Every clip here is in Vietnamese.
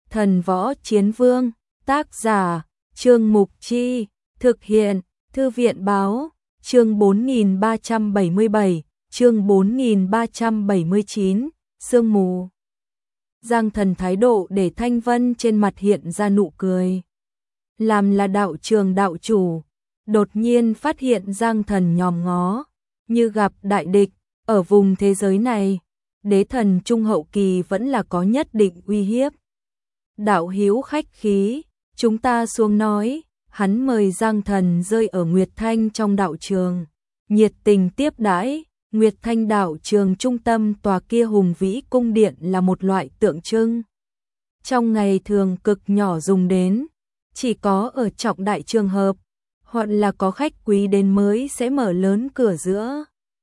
Thần Võ Chiến Vương, tác giả, Trương Mục Chi, thực hiện, Thư viện Báo, chương 4377, chương 4379, sương mù. Giang Thần thái độ để Thanh Vân trên mặt hiện ra nụ cười. Làm là đạo trường đạo chủ, đột nhiên phát hiện Giang Thần nhòm ngó, như gặp đại địch, ở vùng thế giới này, đế thần trung hậu kỳ vẫn là có nhất định uy hiếp. Đạo hữu khách khí, chúng ta xuống nói, hắn mời Giang Thần rơi ở Nguyệt Thanh trong đạo trường, nhiệt tình tiếp đãi. Nguyệt Thanh đạo trường trung tâm tòa kia hùng vĩ cung điện là một loại tượng trưng. Trong ngày thường cực nhỏ dùng đến, chỉ có ở trọng đại trường hợp, hoặc là có khách quý đến mới sẽ mở lớn cửa giữa.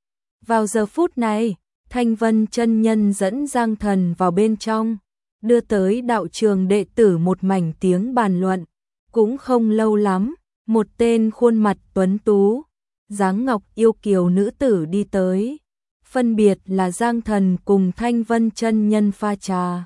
Vào giờ phút này, Thanh Vân chân nhân dẫn Giang Thần vào bên trong, đưa tới đạo trường đệ tử một mảnh tiếng bàn luận. Cũng không lâu lắm, một tên khuôn mặt tuấn tú, dáng ngọc yêu kiều nữ tử đi tới, phân biệt là Giang Thần cùng Thanh Vân chân nhân pha trà.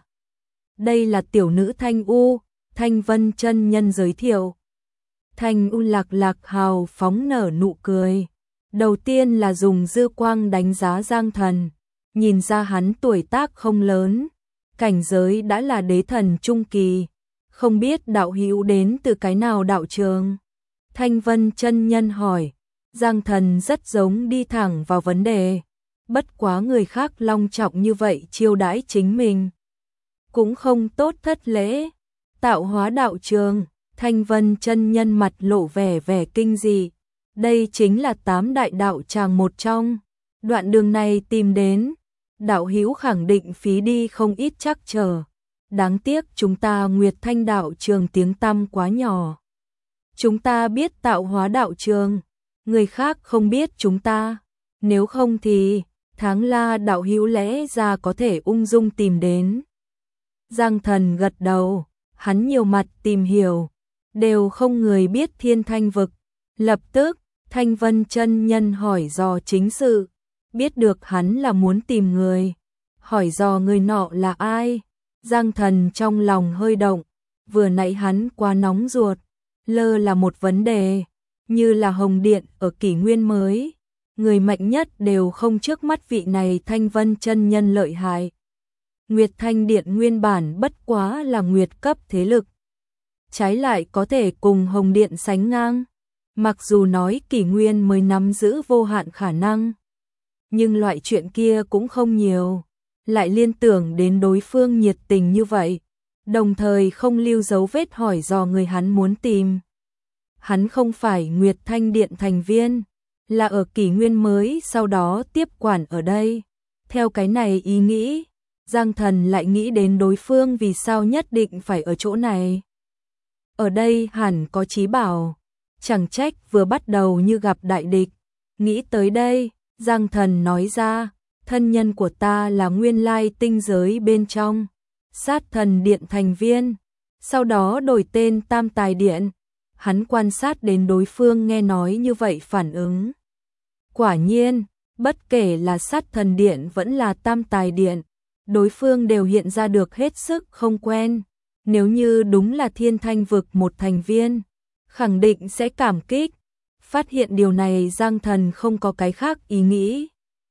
Đây là tiểu nữ Thanh U, Thanh Vân chân nhân giới thiệu. Thanh U lạc lạc hào phóng nở nụ cười. Đầu tiên là dùng dư quang đánh giá Giang Thần, nhìn ra hắn tuổi tác không lớn, cảnh giới đã là đế thần trung kỳ, không biết đạo hữu đến từ cái nào đạo trường. Thanh Vân chân nhân hỏi. Giang Thần rất giống đi thẳng vào vấn đề, bất quá người khác long trọng như vậy chiêu đãi chính mình, cũng không tốt thất lễ. Tạo hóa đạo trường, Thanh Vân chân nhân mặt lộ vẻ kinh dị, đây chính là 8 đại đạo tràng một trong, đoạn đường này tìm đến, đạo hữu khẳng định phí đi không ít trắc trở, đáng tiếc chúng ta Nguyệt Thanh đạo trường tiếng tăm quá nhỏ. Chúng ta biết tạo hóa đạo trường, người khác không biết chúng ta, nếu không thì Tháng La đạo hữu lẽ ra có thể ung dung tìm đến. Giang Thần gật đầu, hắn nhiều mặt tìm hiểu, đều không người biết Thiên Thanh vực. Lập tức, Thanh Vân chân nhân hỏi dò chính sự, biết được hắn là muốn tìm người, hỏi dò người nọ là ai. Giang Thần trong lòng hơi động, vừa nãy hắn quá nóng ruột, lơ là một vấn đề. Như là Hồng Điện ở kỷ nguyên mới, người mạnh nhất đều không trước mắt vị này Thanh Vân chân nhân lợi hại. Nguyệt Thanh Điện nguyên bản bất quá là nguyệt cấp thế lực, trái lại có thể cùng Hồng Điện sánh ngang. Mặc dù nói kỷ nguyên mới nắm giữ vô hạn khả năng, nhưng loại chuyện kia cũng không nhiều, lại liên tưởng đến đối phương nhiệt tình như vậy, đồng thời không lưu dấu vết hỏi dò người hắn muốn tìm. Hắn không phải Nguyệt Thanh Điện thành viên, là ở kỷ nguyên mới sau đó tiếp quản ở đây. Theo cái này ý nghĩ, Giang Thần lại nghĩ đến đối phương vì sao nhất định phải ở chỗ này. Ở đây hẳn có trí bảo, chẳng trách vừa bắt đầu như gặp đại địch. Nghĩ tới đây, Giang Thần nói ra, thân nhân của ta là nguyên lai tinh giới bên trong, Sát Thần Điện thành viên, sau đó đổi tên Tam Tài Điện. Hắn quan sát đến đối phương nghe nói như vậy phản ứng. Quả nhiên, bất kể là Sát Thần Điện vẫn là Tam Tài Điện, đối phương đều hiện ra được hết sức không quen. Nếu như đúng là Thiên Thanh vực một thành viên, khẳng định sẽ cảm kích. Phát hiện điều này Giang Thần không có cái khác ý nghĩ.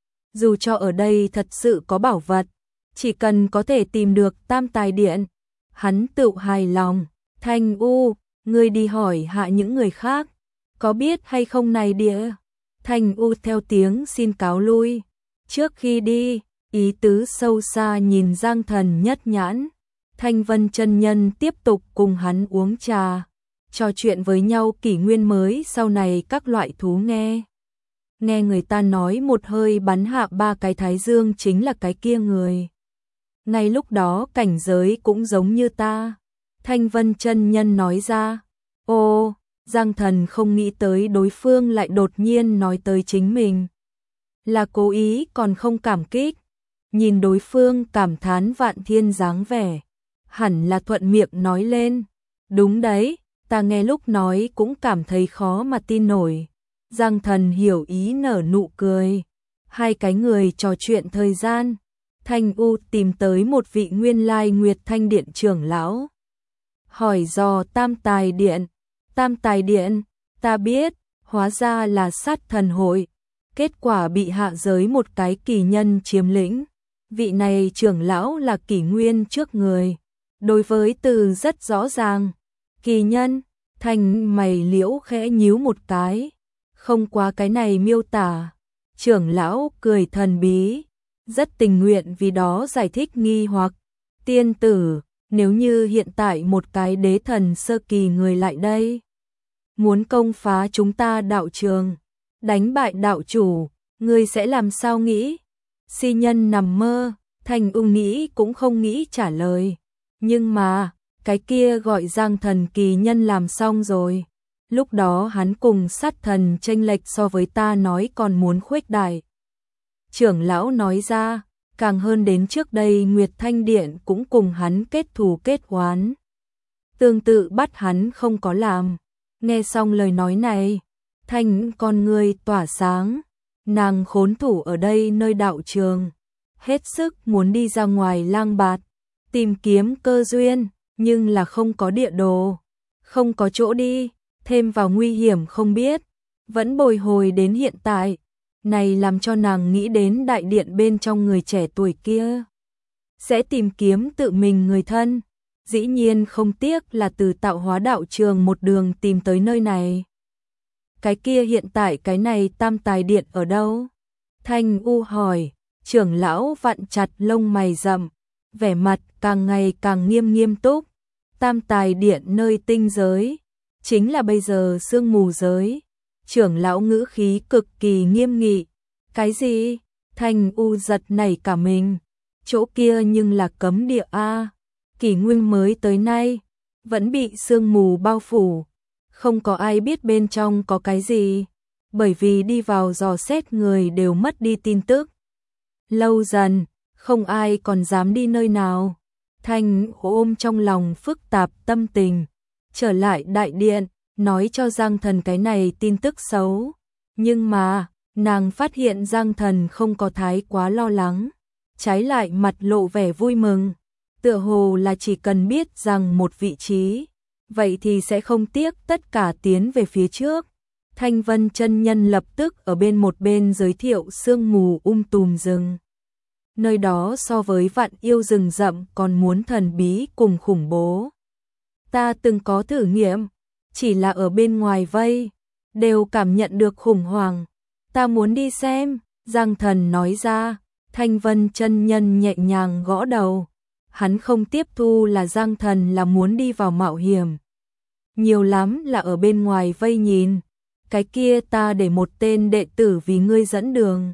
Dù cho ở đây thật sự có bảo vật, chỉ cần có thể tìm được Tam Tài Điện, hắn tự hài lòng. Thanh U, ngươi đi hỏi hạ những người khác, có biết hay không này địa. Thanh U theo tiếng xin cáo lui. Trước khi đi, ý tứ sâu xa nhìn Giang Thần nhất nhãn. Thanh Vân chân nhân tiếp tục cùng hắn uống trà, trò chuyện với nhau kỷ nguyên mới sau này các loại thú nghe. Nghe người ta nói một hơi bắn hạ 3 cái thái dương chính là cái kia người. Ngay lúc đó cảnh giới cũng giống như ta. Thanh Vân chân nhân nói ra. Ô, Giang Thần không nghĩ tới đối phương lại đột nhiên nói tới chính mình. Là cố ý còn không cảm kích. Nhìn đối phương cảm thán vạn thiên dáng vẻ, hẳn là thuận miệng nói lên. Đúng đấy, ta nghe lúc nói cũng cảm thấy khó mà tin nổi. Giang Thần hiểu ý nở nụ cười. Hai cái người trò chuyện thời gian, Thanh U tìm tới một vị nguyên lai Nguyệt Thanh Điện trưởng lão, hỏi dò Tam Tài Điện. Tam Tài Điện, ta biết, hóa ra là sát thần hội. Kết quả bị hạ giới một cái kỳ nhân chiếm lĩnh. Vị này trưởng lão là kỷ nguyên trước người. Đối với từ rất rõ ràng. Kỳ nhân, thành mày liễu khẽ nhíu một cái. Không quá cái này miêu tả. Trưởng lão cười thần bí. Rất tình nguyện vì đó giải thích nghi hoặc. Tiên tử, nếu như hiện tại một cái đế thần sơ kỳ người lại đây. Muốn công phá chúng ta đạo trường. Đánh bại đạo chủ, ngươi sẽ làm sao nghĩ? Si nhân nằm mơ, Thanh U nghĩ cũng không nghĩ trả lời. Nhưng mà, cái kia gọi Giang thần kỳ nhân làm xong rồi. Lúc đó hắn cùng sát thần chênh lệch so với ta nói còn muốn khuếch đại. Trưởng lão nói ra, càng hơn đến trước đây Nguyệt Thanh Điện cũng cùng hắn kết thù kết oán. Tương tự bắt hắn không có làm. Nghe xong lời nói này, Thanh con người tỏa sáng. Nàng khốn thủ ở đây nơi đạo trường. Hết sức muốn đi ra ngoài lang bạt. Tìm kiếm cơ duyên, nhưng là không có địa đồ. Không có chỗ đi, thêm vào nguy hiểm không biết. Vẫn bồi hồi đến hiện tại. Này làm cho nàng nghĩ đến đại điện bên trong người trẻ tuổi kia. Sẽ tìm kiếm tự mình người thân. Dĩ nhiên không tiếc là từ tạo hóa đạo trường một đường tìm tới nơi này. Cái kia hiện tại cái này Tam Tài Điện ở đâu? Thanh U hỏi, trưởng lão vặn chặt lông mày rậm, vẻ mặt càng ngày càng nghiêm túc. Tam Tài Điện nơi tinh giới, chính là bây giờ sương mù giới. Trưởng lão ngữ khí cực kỳ nghiêm nghị. Cái gì? Thanh U giật nảy cả mình. Chỗ kia nhưng là cấm địa a. Kỷ nguyên mới tới nay, vẫn bị sương mù bao phủ. Không có ai biết bên trong có cái gì, bởi vì đi vào dò xét người đều mất đi tin tức. Lâu dần, không ai còn dám đi nơi nào. Thanh ôm trong lòng phức tạp tâm tình, trở lại đại điện, nói cho Giang Thần cái này tin tức xấu. Nhưng mà, nàng phát hiện Giang Thần không có thái quá lo lắng, trái lại mặt lộ vẻ vui mừng. Tựa hồ là chỉ cần biết rằng một vị trí, vậy thì sẽ không tiếc tất cả tiến về phía trước. Thanh Vân chân nhân lập tức ở một bên giới thiệu sương mù tùm rừng. Nơi đó so với vạn yêu rừng rậm còn muốn thần bí cùng khủng bố. Ta từng có thử nghiệm, chỉ là ở bên ngoài vây, đều cảm nhận được khủng hoảng. Ta muốn đi xem, Giang Thần nói ra. Thanh Vân chân nhân nhẹ nhàng gõ đầu. Hắn không tiếp thu là Giang Thần là muốn đi vào mạo hiểm. Nhiều lắm là ở bên ngoài vây nhìn. Cái kia ta để một tên đệ tử vì ngươi dẫn đường.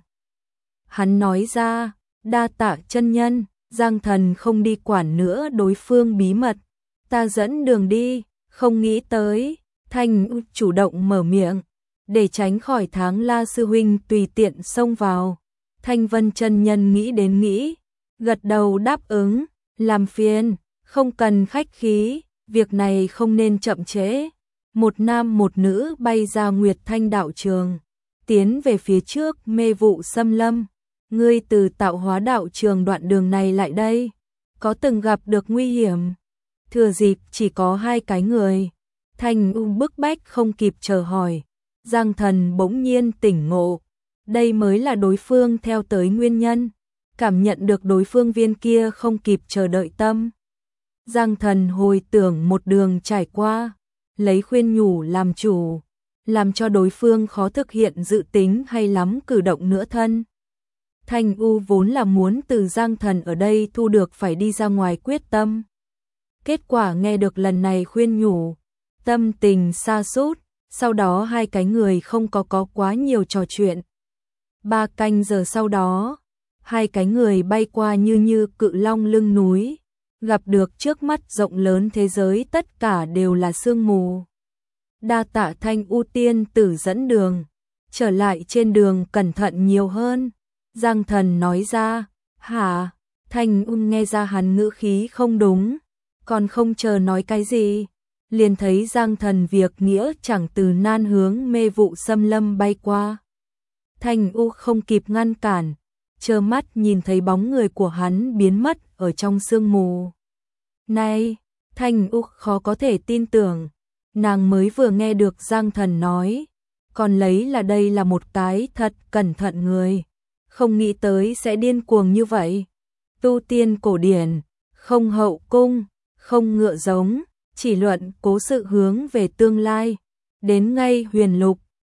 Hắn nói ra, đa tạ chân nhân. Giang Thần không đi quản nữa đối phương bí mật. Ta dẫn đường đi, không nghĩ tới. Thanh chủ động mở miệng, để tránh khỏi Tháng La sư huynh tùy tiện xông vào. Thanh Vân chân nhân nghĩ, gật đầu đáp ứng. Làm phiền, không cần khách khí, việc này không nên chậm trễ. Một nam một nữ bay ra Nguyệt Thanh đạo trường, tiến về phía trước mê vụ xâm lâm. Ngươi từ tạo hóa đạo trường đoạn đường này lại đây, có từng gặp được nguy hiểm? Thừa dịp chỉ có hai cái người. Thanh bức bách không kịp chờ hỏi. Giang Thần bỗng nhiên tỉnh ngộ. Đây mới là đối phương theo tới nguyên nhân. Cảm nhận được đối phương viên kia không kịp chờ đợi tâm. Giang Thần hồi tưởng một đường trải qua, lấy khuyên nhủ làm chủ, làm cho đối phương khó thực hiện dự tính hay lắm cử động nữa thân. Thanh U vốn là muốn từ Giang Thần ở đây thu được phải đi ra ngoài quyết tâm. Kết quả nghe được lần này khuyên nhủ, tâm tình sa sút, sau đó hai cái người không có quá nhiều trò chuyện. 3 canh giờ sau đó, hai cái người bay qua như cự long lưng núi, gặp được trước mắt rộng lớn thế giới tất cả đều là sương mù. Đa tạ Thanh U tiên tử dẫn đường, trở lại trên đường cẩn thận nhiều hơn. Giang Thần nói ra, hả? Thanh U nghe ra hắn ngữ khí không đúng, còn không chờ nói cái gì, liền thấy Giang Thần việc nghĩa chẳng từ nan hướng mê vụ xâm lâm bay qua. Thanh U không kịp ngăn cản, trơ mắt nhìn thấy bóng người của hắn biến mất ở trong sương mù. Này, Thanh Úc khó có thể tin tưởng, nàng mới vừa nghe được Giang Thần nói, còn lấy là đây là một cái thật cẩn thận người, không nghĩ tới sẽ điên cuồng như vậy. Tu tiên cổ điển, không hậu cung, không ngựa giống, chỉ luận cố sự hướng về tương lai, đến ngay huyền lục,